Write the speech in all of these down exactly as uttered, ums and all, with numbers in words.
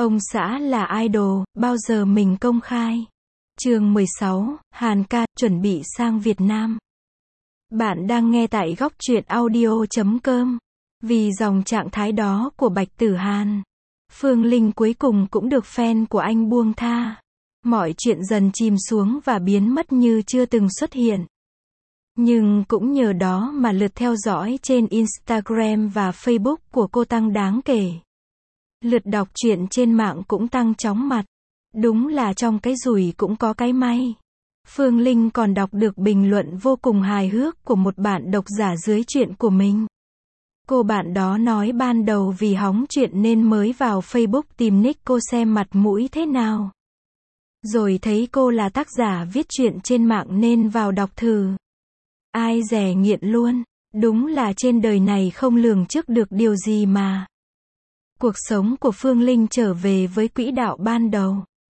Ông xã là idol, bao giờ mình công khai. Chương mười sáu, Hàn ca, chuẩn bị sang Việt Nam. Bạn đang nghe tại góc truyện audio chấm com. Vì dòng trạng thái đó của Bạch Tử Hàn, Phương Linh cuối cùng cũng được fan của anh buông tha. Mọi chuyện dần chìm xuống và biến mất như chưa từng xuất hiện. Nhưng cũng nhờ đó mà lượt theo dõi trên Instagram và Facebook của cô tăng đáng kể. Lượt đọc truyện trên mạng cũng tăng chóng mặt. Đúng là trong cái rủi cũng có cái may. Phương Linh còn đọc được bình luận vô cùng hài hước của một bạn độc giả dưới truyện của mình. Cô bạn đó nói ban đầu vì hóng chuyện nên mới vào Facebook tìm nick cô xem mặt mũi thế nào. Rồi thấy cô là tác giả viết truyện trên mạng nên vào đọc thử. Ai dè nghiện luôn. Đúng là trên đời này không lường trước được điều gì mà. Cuộc sống của Phương Linh trở về với quỹ đạo ban đầu.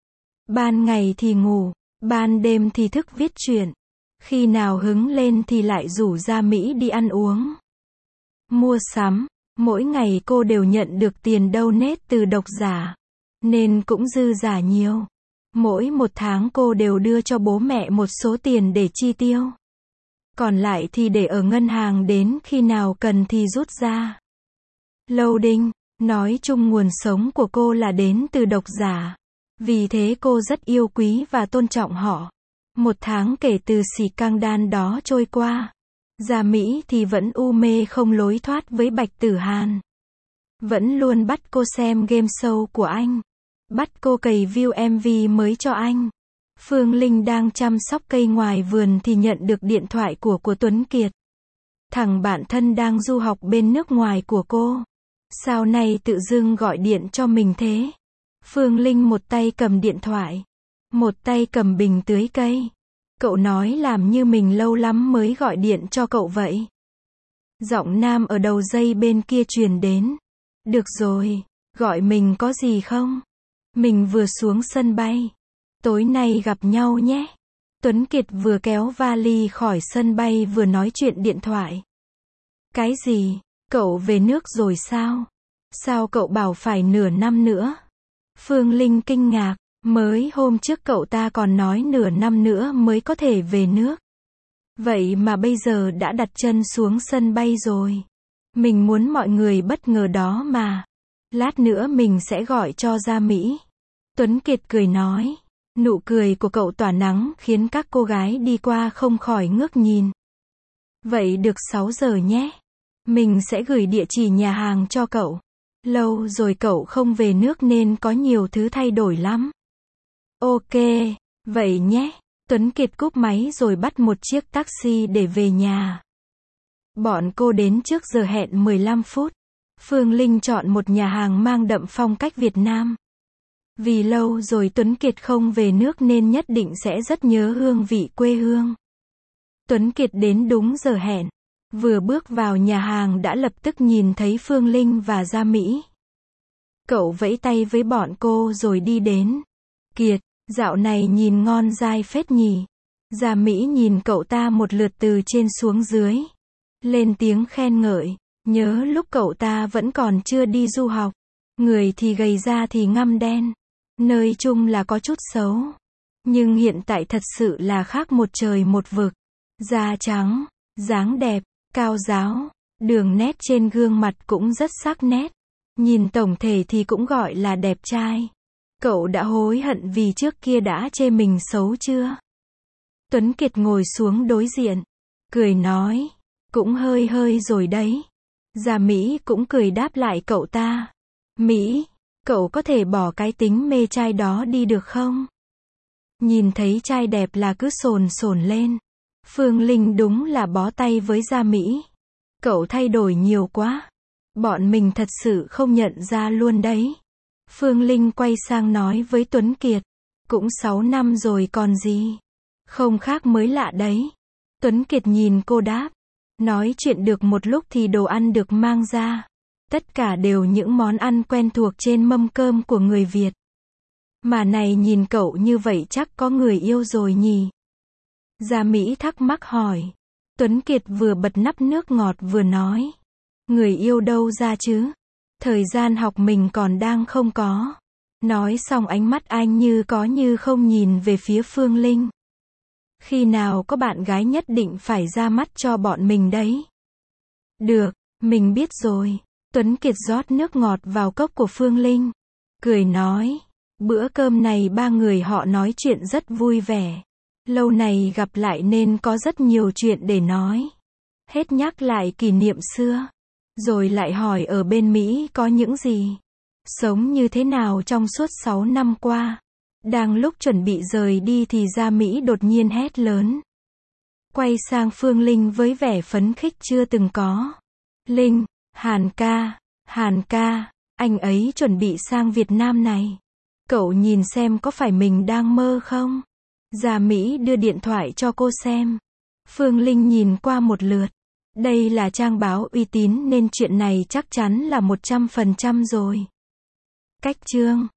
Ban ngày thì ngủ, ban đêm thì thức viết truyện. Khi nào hứng lên thì lại rủ ra Mỹ đi ăn uống, mua sắm. Mỗi ngày cô đều nhận được tiền donate từ độc giả, nên cũng dư giả nhiều. Mỗi một tháng cô đều đưa cho bố mẹ một số tiền để chi tiêu. Còn lại thì để ở ngân hàng đến khi nào cần thì rút ra. Loading, nói chung nguồn sống của cô là đến từ độc giả. Vì thế cô rất yêu quý và tôn trọng họ. Một tháng kể từ xì căng đan đó trôi qua, ra Mỹ thì vẫn u mê không lối thoát với Bạch Tử Hàn. Vẫn luôn bắt cô xem game show của anh. Bắt cô cày view em vê mới cho anh. Phương Linh đang chăm sóc cây ngoài vườn thì nhận được điện thoại của của Tuấn Kiệt. Thằng bạn thân đang du học bên nước ngoài của cô. Sao nay tự dưng gọi điện cho mình thế? Phương Linh một tay cầm điện thoại, một tay cầm bình tưới cây. Cậu nói làm như mình lâu lắm mới gọi điện cho cậu vậy. Giọng nam ở đầu dây bên kia truyền đến. Được rồi, gọi mình có gì không? Mình vừa xuống sân bay. Tối nay gặp nhau nhé. Tuấn Kiệt vừa kéo vali khỏi sân bay vừa nói chuyện điện thoại. Cái gì? Cậu về nước rồi sao? Sao cậu bảo phải nửa năm nữa? Phương Linh kinh ngạc. Mới hôm trước cậu ta còn nói nửa năm nữa mới có thể về nước. Vậy mà bây giờ đã đặt chân xuống sân bay rồi. Mình muốn mọi người bất ngờ đó mà. Lát nữa mình sẽ gọi cho ra Mỹ. Tuấn Kiệt cười nói. Nụ cười của cậu tỏa nắng khiến các cô gái đi qua không khỏi ngước nhìn. Vậy được sáu giờ nhé. Mình sẽ gửi địa chỉ nhà hàng cho cậu. Lâu rồi cậu không về nước nên có nhiều thứ thay đổi lắm. Ok, vậy nhé. Tuấn Kiệt cúp máy rồi bắt một chiếc taxi để về nhà. Bọn cô đến trước giờ hẹn mười lăm phút. Phương Linh chọn một nhà hàng mang đậm phong cách Việt Nam. Vì lâu rồi Tuấn Kiệt không về nước nên nhất định sẽ rất nhớ hương vị quê hương. Tuấn Kiệt đến đúng giờ hẹn. Vừa bước vào nhà hàng đã lập tức nhìn thấy Phương Linh và Gia Mỹ. Cậu vẫy tay với bọn cô rồi đi đến. Kiệt, dạo này nhìn ngon dai phết nhỉ. Gia Mỹ nhìn cậu ta một lượt từ trên xuống dưới. Lên tiếng khen ngợi. Nhớ lúc cậu ta vẫn còn chưa đi du học. Người thì gầy da thì ngăm đen. Nơi chung là có chút xấu. Nhưng hiện tại thật sự là khác một trời một vực. Da trắng, dáng đẹp, cao ráo. Đường nét trên gương mặt cũng rất sắc nét. Nhìn tổng thể thì cũng gọi là đẹp trai. Cậu đã hối hận vì trước kia đã chê mình xấu chưa? Tuấn Kiệt ngồi xuống đối diện. Cười nói. Cũng hơi hơi rồi đấy. Gia Mỹ cũng cười đáp lại cậu ta. Mỹ, cậu có thể bỏ cái tính mê trai đó đi được không? Nhìn thấy trai đẹp là cứ sồn sồn lên. Phương Linh đúng là bó tay với Gia Mỹ. Cậu thay đổi nhiều quá. Bọn mình thật sự không nhận ra luôn đấy. Phương Linh quay sang nói với Tuấn Kiệt. Cũng sáu năm rồi còn gì. Không khác mới lạ đấy. Tuấn Kiệt nhìn cô đáp. Nói chuyện được một lúc thì đồ ăn được mang ra. Tất cả đều những món ăn quen thuộc trên mâm cơm của người Việt. Mà này nhìn cậu như vậy chắc có người yêu rồi nhỉ? Gia Mỹ thắc mắc hỏi. Tuấn Kiệt vừa bật nắp nước ngọt vừa nói. Người yêu đâu ra chứ? Thời gian học mình còn đang không có. Nói xong ánh mắt anh như có như không nhìn về phía Phương Linh. Khi nào có bạn gái nhất định phải ra mắt cho bọn mình đấy. Được, mình biết rồi. Tuấn Kiệt rót nước ngọt vào cốc của Phương Linh. Cười nói, bữa cơm này ba người họ nói chuyện rất vui vẻ. Lâu này gặp lại nên có rất nhiều chuyện để nói. Hết nhắc lại kỷ niệm xưa. Rồi lại hỏi ở bên Mỹ có những gì. Sống như thế nào trong suốt sáu năm qua. Đang lúc chuẩn bị rời đi thì Gia Mỹ đột nhiên hét lớn. Quay sang Phương Linh với vẻ phấn khích chưa từng có. Linh, Hàn ca, Hàn ca, anh ấy chuẩn bị sang Việt Nam này. Cậu nhìn xem có phải mình đang mơ không? Gia Mỹ đưa điện thoại cho cô xem. Phương Linh nhìn qua một lượt. Đây là trang báo uy tín nên chuyện này chắc chắn là một trăm phần trăm rồi. Cách chương